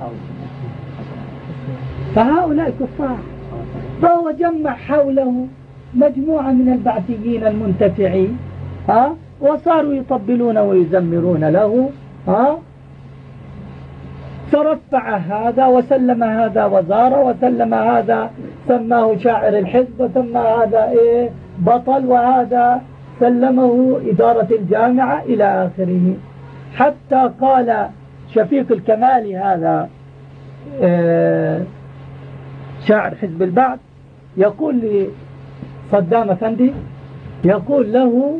فهؤلاء كفار. فهو جمع حوله مجموعة من البعثيين المنتفعين وصاروا يطبلون ويزمرون له فرفع هذا وسلم هذا وزارة وسلم هذا سماه شاعر الحزب وسمى هذا بطل وهذا سلمه إدارة الجامعة إلى آخره. حتى قال شفيق الكمالي هذا شاعر حزب البعث يقول لصدام أفندي، يقول له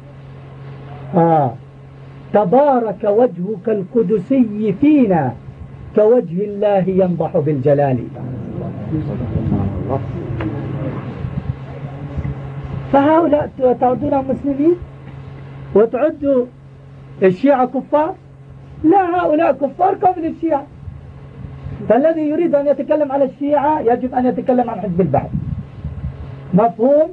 تبارك وجهك القدسي فينا كوجه الله ينضح بالجلال. فهؤلاء تعدونهم مسلمين وتعدوا الشيعة كفار؟ لا، هؤلاء كفار قبل الشيعة. فالذي يريد أن يتكلم على الشيعة يجب أن يتكلم عن حزب البعث. مفهوم؟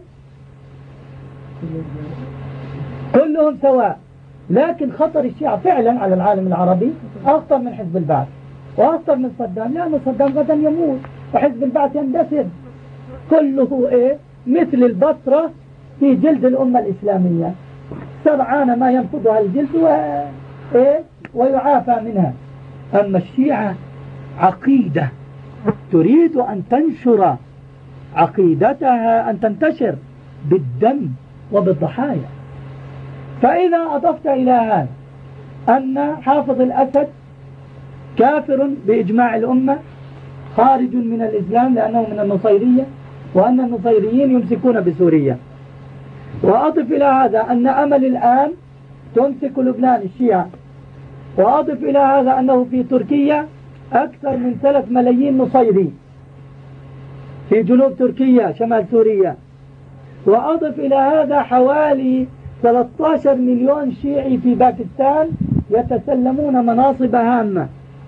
كلهم سواء، لكن خطر الشيعة فعلا على العالم العربي أخطر من حزب البعث وأخطر من صدام، لأن صدام غدا يموت وحزب البعث يندثر. كله مثل البصرة في جلد الأمة الإسلامية، سرعان ما ينفضها الجلد ويعافى منها. أما الشيعة عقيدة تريد أن تنشر عقيدتها، أن تنتشر بالدم وبالضحايا. فإذا أضفت إلى هذا أن حافظ الأسد كافر بإجماع الأمة خارج من الإسلام لأنه من النصيرية، وأن النصيريين يمسكون بسوريا، وأضف إلى هذا أن أمل الآن تمسك لبنان الشيعة، وأضف إلى هذا أنه في تركيا أكثر من 3 ملايين نصيري في جنوب تركيا شمال سوريا، وأضف إلى هذا حوالي 13 مليون شيعي في باكستان يتسلمون مناصب هامة.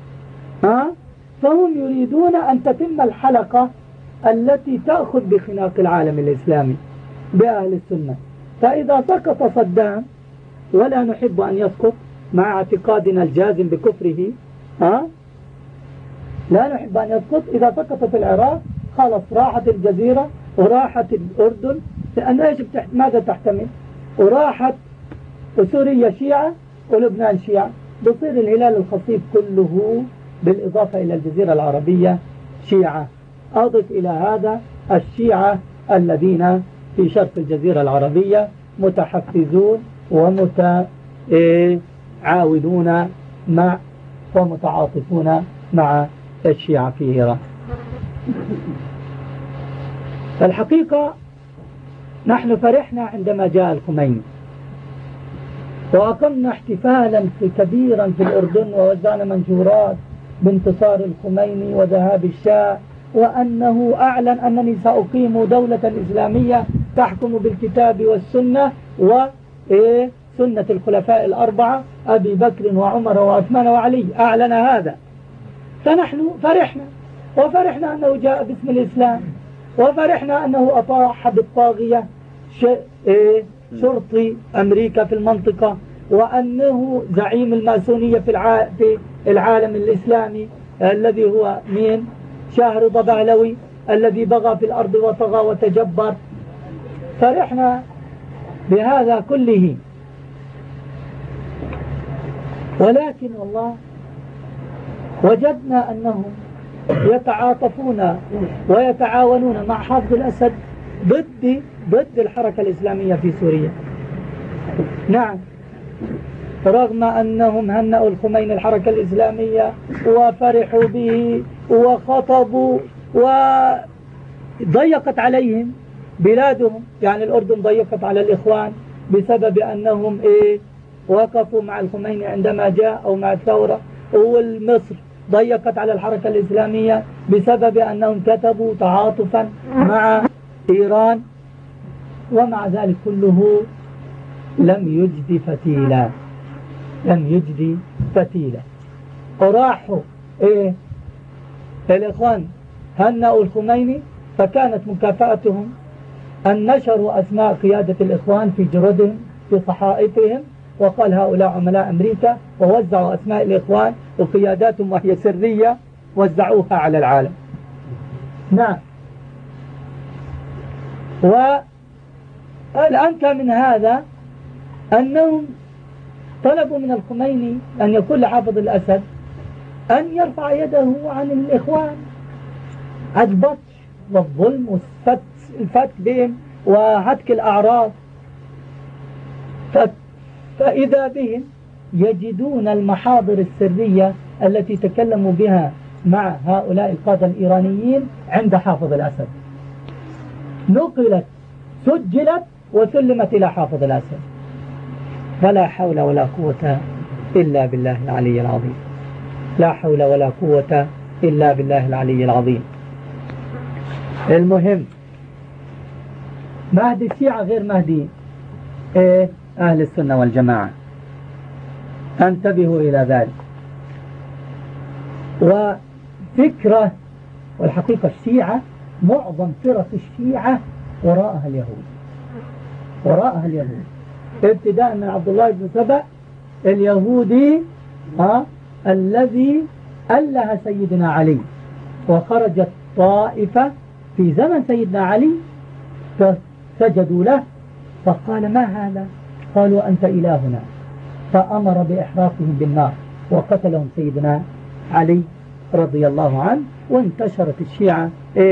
فهم يريدون أن تتم الحلقة التي تأخذ بخناق العالم الإسلامي بأهل السنة. فإذا سقط صدام، ولا نحب أن يسقط مع اعتقادنا الجازم بكفره، لا نحب أن يسقط. إذا سقط في العراق خلص راحت الجزيرة وراحت الأردن، لأن إيش ماذا تحتمل؟ وراحت سوريا شيعة ولبنان شيعة، بصير الهلال الخصيب كله بالإضافة إلى الجزيرة العربية شيعة. أضف إلى هذا الشيعة الذين في شرق الجزيرة العربية متحفزون ومتعاونون مع ومتعاطفون مع الشيعة في إيران. فالحقيقة نحن فرحنا عندما جاء الخميني، وأقمنا احتفالا كبيرا في الأردن، ووزعنا منشورات بانتصار الخميني وذهاب الشاه، وأنه أعلن أنني سأقيم دولة إسلامية تحكم بالكتاب والسنة وسنة الخلفاء الأربعة أبي بكر وعمر وعثمان وعلي. أعلن هذا، فنحن فرحنا، وفرحنا أنه جاء باسم الإسلام، وفرحنا أنه أطاح بالطاغية شرطي أمريكا في المنطقة، وأنه زعيم الماسونية في العالم الإسلامي الذي هو مين؟ شاه رضا بهلوي الذي بغى في الأرض وطغى وتجبر. فرحنا بهذا كله، ولكن والله وجدنا أنهم يتعاطفون ويتعاونون مع حافظ الأسد ضد الحركة الإسلامية في سوريا. نعم، رغم أنهم هنأوا الخميني الحركة الإسلامية وفرحوا به وخطبوا، وضيقت عليهم بلادهم، يعني الأردن ضيقت على الإخوان بسبب أنهم وقفوا مع الخميني عندما جاء أو مع الثورة، والمصر ضيقت على الحركة الإسلامية بسبب أنهم كتبوا تعاطفا مع إيران، ومع ذلك كله لم يجد فتيلا، لم يجد فتيلا. وراحوا الإخوان هنأوا الخميني، فكانت مكافأتهم أن نشروا أسماء قيادة الإخوان في جردهم في صحائفهم، وقال هؤلاء عملاء أمريكا، ووزعوا أسماء الإخوان وقياداتهم وهي سرية، وزعوها على العالم. نعم، والأنكى من هذا أنهم طلبوا من الخميني أن يكون لحافظ الأسد أن يرفع يده عن الإخوان، البطش والظلم والفتك بهم وهتك الأعراض. فإذا بهم يجدون المحاضر السرية التي تكلموا بها مع هؤلاء القادة الإيرانيين عند حافظ الأسد، نقلت سجلت وسلمت إلى حافظ الأسد. فلا حول ولا قوة إلا بالله العلي العظيم، لا حول ولا قوة إلا بالله العلي العظيم. المهم مهدي الشيعة غير مهدي أهل السنة والجماعة، انتبهوا إلى ذلك. وفكرة والحقيقة الشيعة معظم فرق الشيعة وراءها اليهود، وراءها اليهود، ابتداء من عبد الله بن سبأ اليهودي الذي أله سيدنا علي، وخرجت طائفة في زمن سيدنا علي فسجدوا له، فقال ما هذا؟ قالوا أنت إلهنا، فأمر بإحراقهم بالنار وقتلهم سيدنا علي رضي الله عنه. وانتشرت الشيعة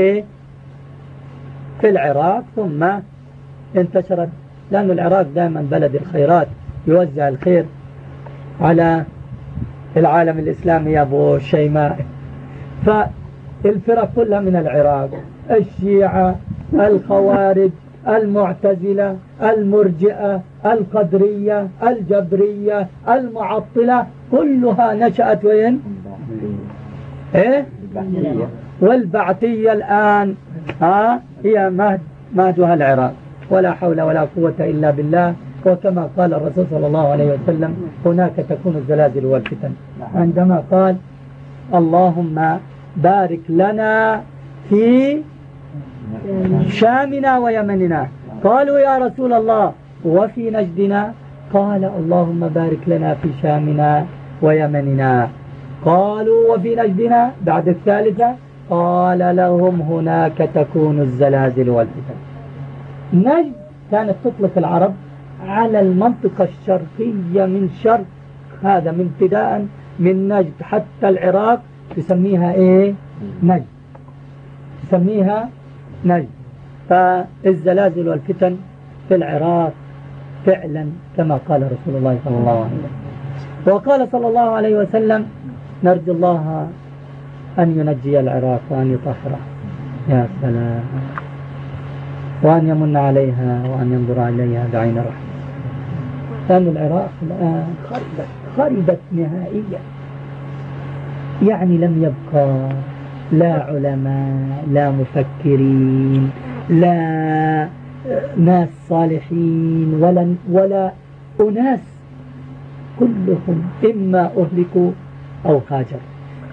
في العراق، ثم انتشرت لأن العراق دائما بلد الخيرات، يوزع الخير على العالم الإسلامي يا أبو شيماء. فالفرق كلها من العراق، الشيعة، الخوارج، المعتزلة، المرجئة، القدرية، الجبرية، المعطلة، كلها نشأت وين؟ والبعثية الآن هي مهدها العراق. ولا حول ولا قوة إلا بالله. وكما قال الرسول صلى الله عليه وسلم هناك تكون الزلازل والفتن، عندما قال اللهم بارك لنا في شامنا ويمننا، قالوا يا رسول الله وفي نجدنا؟ قال اللهم بارك لنا في شامنا ويمننا. قالوا وفي نجدنا؟ بعد الثالثة قال لهم هناك تكون الزلازل والفتن. نجد كانت تطلق العرب على المنطقة الشرقية من شرق هذا، من ابتداء من نجد حتى العراق تسميها نجد، تسميها نجد. فالزلازل والفتن في العراق فعلا كما قال رسول الله صلى الله عليه وسلم. وقال صلى الله عليه وسلم نرجو الله أن ينجي العراق وأن يطهره، يا سلام، وأن يمن عليها وأن ينظر إليها بعين رحمة. لأن العراق الآن خربت نهائيا، يعني لم يبقى لا علماء، لا مفكرين، لا ناس صالحين، ولا أناس، كلهم إما أهلكوا أو هاجروا.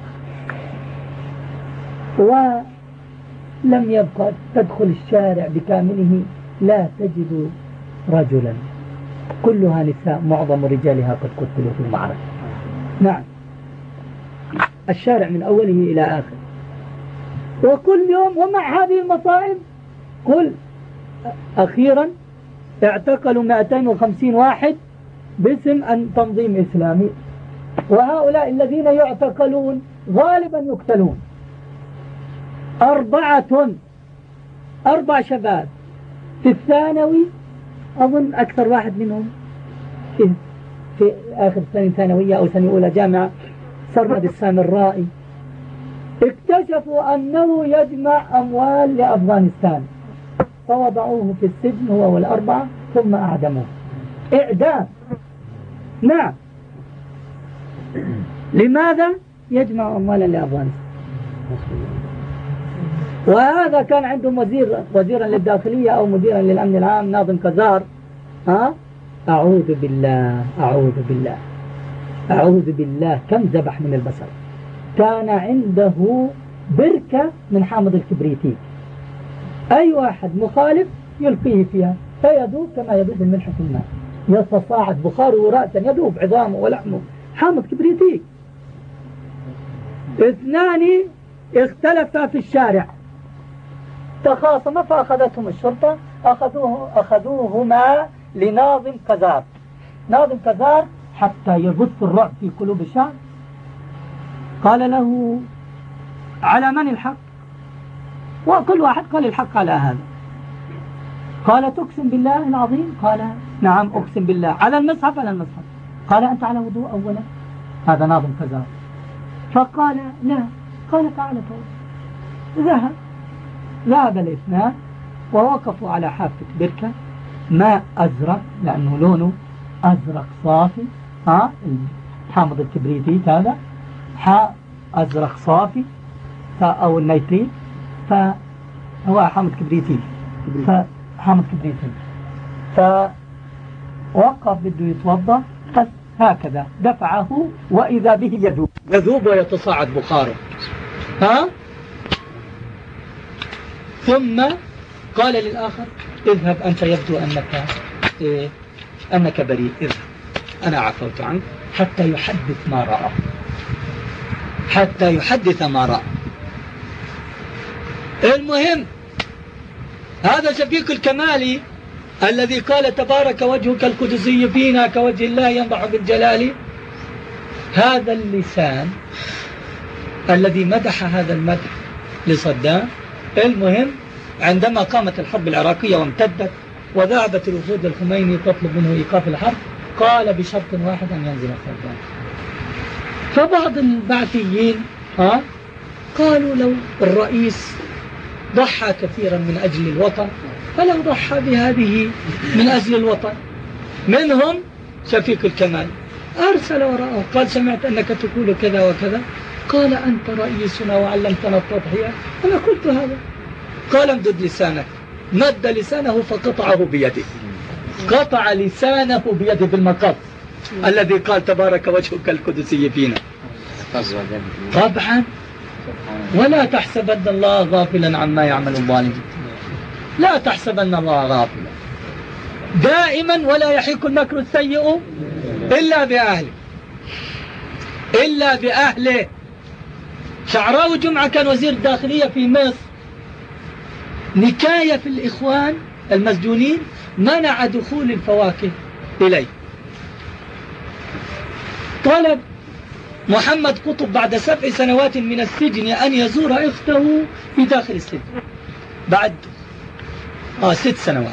ولم يبقى تدخل الشارع بكامله لا تجد رجلا، كلها نساء، معظم رجالها قد قتلوا في المعركة. نعم، الشارع من أوله إلى آخر. وكل يوم ومع هذه المصائب قل أخيرا اعتقلوا 250 واحد باسم أن تنظيم إسلامي، وهؤلاء الذين يعتقلون غالبا يقتلون. 4 شباب في الثانوي، أظن أكثر واحد منهم في آخر سنة ثانوية أو سنة أولى جامعة، سرمد السامرائي، اكتشفوا أنه يجمع أموال لأفغانستان، فوضعوه في السجن هو وال4 ثم أعدموه إعدام. نعم، لماذا؟ يجمع أموالا لأفغانستان. وهذا كان عندهم وزيرا للداخلية أو مديرا للأمن العام، ناظم كزار. أعوذ بالله أعوذ بالله أعوذ بالله، كم ذبح من البشر. كان عنده بركة من حامض الكبريتيك، أي واحد مخالف يلقيه فيها فيذوب كما يذوب الملح في الماء، يتصاعد بخاره رأسا، يذوب عظامه ولحمه، حامض كبريتيك. 2 اختلفا في الشارع، تخاصما فأخذتهم الشرطة، أخذوهما لناظم كزار. ناظم كزار حتى يبث الرعب في قلوب الشعب قال له على من الحق؟ وكل واحد قال الحق على هذا. قال تقسم بالله العظيم؟ قال نعم أقسم بالله. على المصحف؟ على المصحف. قال أنت على وضوء أولا؟ هذا ناظم كزار. فقال لا. قال تعال توضأ. ذهب الاثنان ووقفوا على حافة بركة، ماء أزرق لأنه لونه أزرق صافي، حامض الكبريتيت هذا حاء أزرق صافي أو النيتريت، فهو حامض كبريتيت، حامض كبريتيت. فوقف بده يتوضأ، بس هكذا دفعه وإذا به يذوب ويتصاعد بخاره. ثم قال للآخر اذهب أنت، يبدو أنك بريء، اذهب أنا عفوت عنك، حتى يحدث ما رأى، حتى يحدث ما رأى. المهم هذا شفيق الكمالي الذي قال تبارك وجهك القدسي فينا كوجه الله ينضح بالجلال، هذا اللسان الذي مدح هذا المدح لصدام. المهم عندما قامت الحرب العراقية وامتدت وذهبت الوفود الخميني تطلب منه إيقاف الحرب، قال بشرط واحد أن ينزل صدام. فبعض البعثيين قالوا لو الرئيس ضحى كثيرا من أجل الوطن فلو ضحى بهذه من أجل الوطن. منهم شفيق الكمال أرسل وراءه قال سمعت أنك تقول كذا وكذا، قال أنت رئيسنا وعلمتنا التضحية. أنا قلت هذا. قال امدد لسانك، مد لسانه فقطعه بيده، قطع لسانه بيده بالمقص الذي قال تبارك وجهك القدسي فينا. طبعا ولا تحسبن الله غافلا عما يعمل الظالمون، لا تحسبن الله غافلا دائما، ولا يحيك المكر السيء إلا بأهله، إلا بأهله. شعراوي جمعة كان وزير الداخلية في مصر، نكاية في الإخوان المسجونين منع دخول الفواكه إليه. طلب محمد قطب بعد 7 سنوات من السجن أن يزور أخته في داخل السجن، بعد 6 سنوات.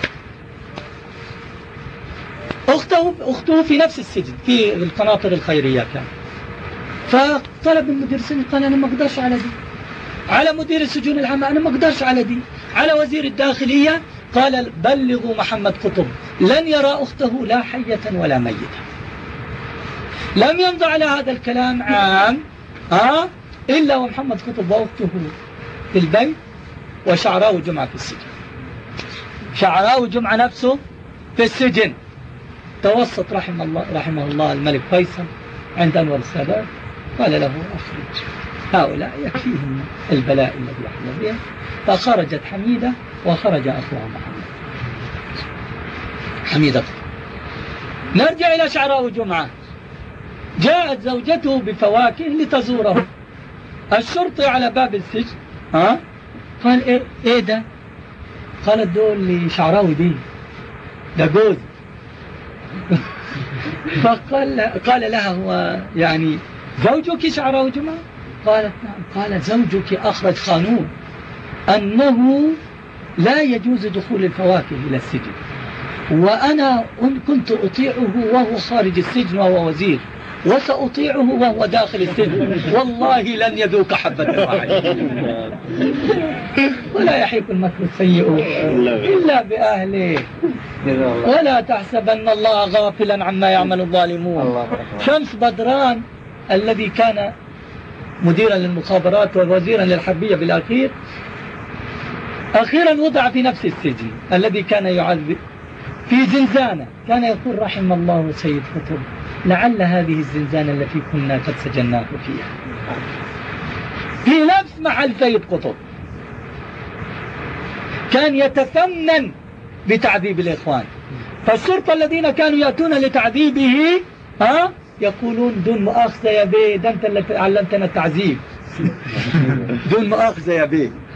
أخته في نفس السجن في القناطر الخيرية كان. فطلب المدير السجن، قال أنا ما أقدرش على دي، على مدير السجون العامة أنا ما أقدرش على دي، على وزير الداخلية قال بلغوا محمد قطب لن يرى أخته لا حية ولا ميتة. لم يمضى على هذا الكلام عام إلا ومحمد قطب وأخته في البيت وشعراوي جمعة في السجن. شعراوي جمعة نفسه في السجن. توسط رحمه الله الملك فيصل عند أنور السادات، قال له أخرج هؤلاء يكفيهم البلاء الذي يحل بهم. فخرجت حميدة وخرج أخوها محمد. حميدة. نرجع إلى شعراوي جمعة. جاءت زوجته بفواكه لتزوره. الشرطي على باب السجن قال إيه ده؟ قالت دول لشعراوي دي، ده جوز. قال لها هو يعني زوجك شعراوي جمعة؟ قالت نعم. قال زوجك أخرج قانون أنه لا يجوز دخول الفواكه إلى السجن، وأنا كنت أطيعه وهو خارج السجن وهو وزير، وسأطيعه وهو داخل السجن، والله لن يذوق حبة واحدة. ولا يحيك المكر السيء إلا بأهله، ولا تحسبن الله غافلا عما يعمل الظالمون. شمس بدران الذي كان مديرا للمخابرات ووزيرا للحربية بالأخير، أخيرا وضع في نفس السجن الذي كان يعذب في زنزانة. كان يقول رحم الله سيد قطب لعل هذه الزنزانة التي كنا قد سجناه فيها، في نفس محل سيد قطب. كان يتفنن بتعذيب الإخوان، فالشرطة الذين كانوا يأتون لتعذيبه يقولون دون مؤاخذة يا بيه، ده أنت اللي علمتنا التعذيب. دون مؤاخذة يا بيه.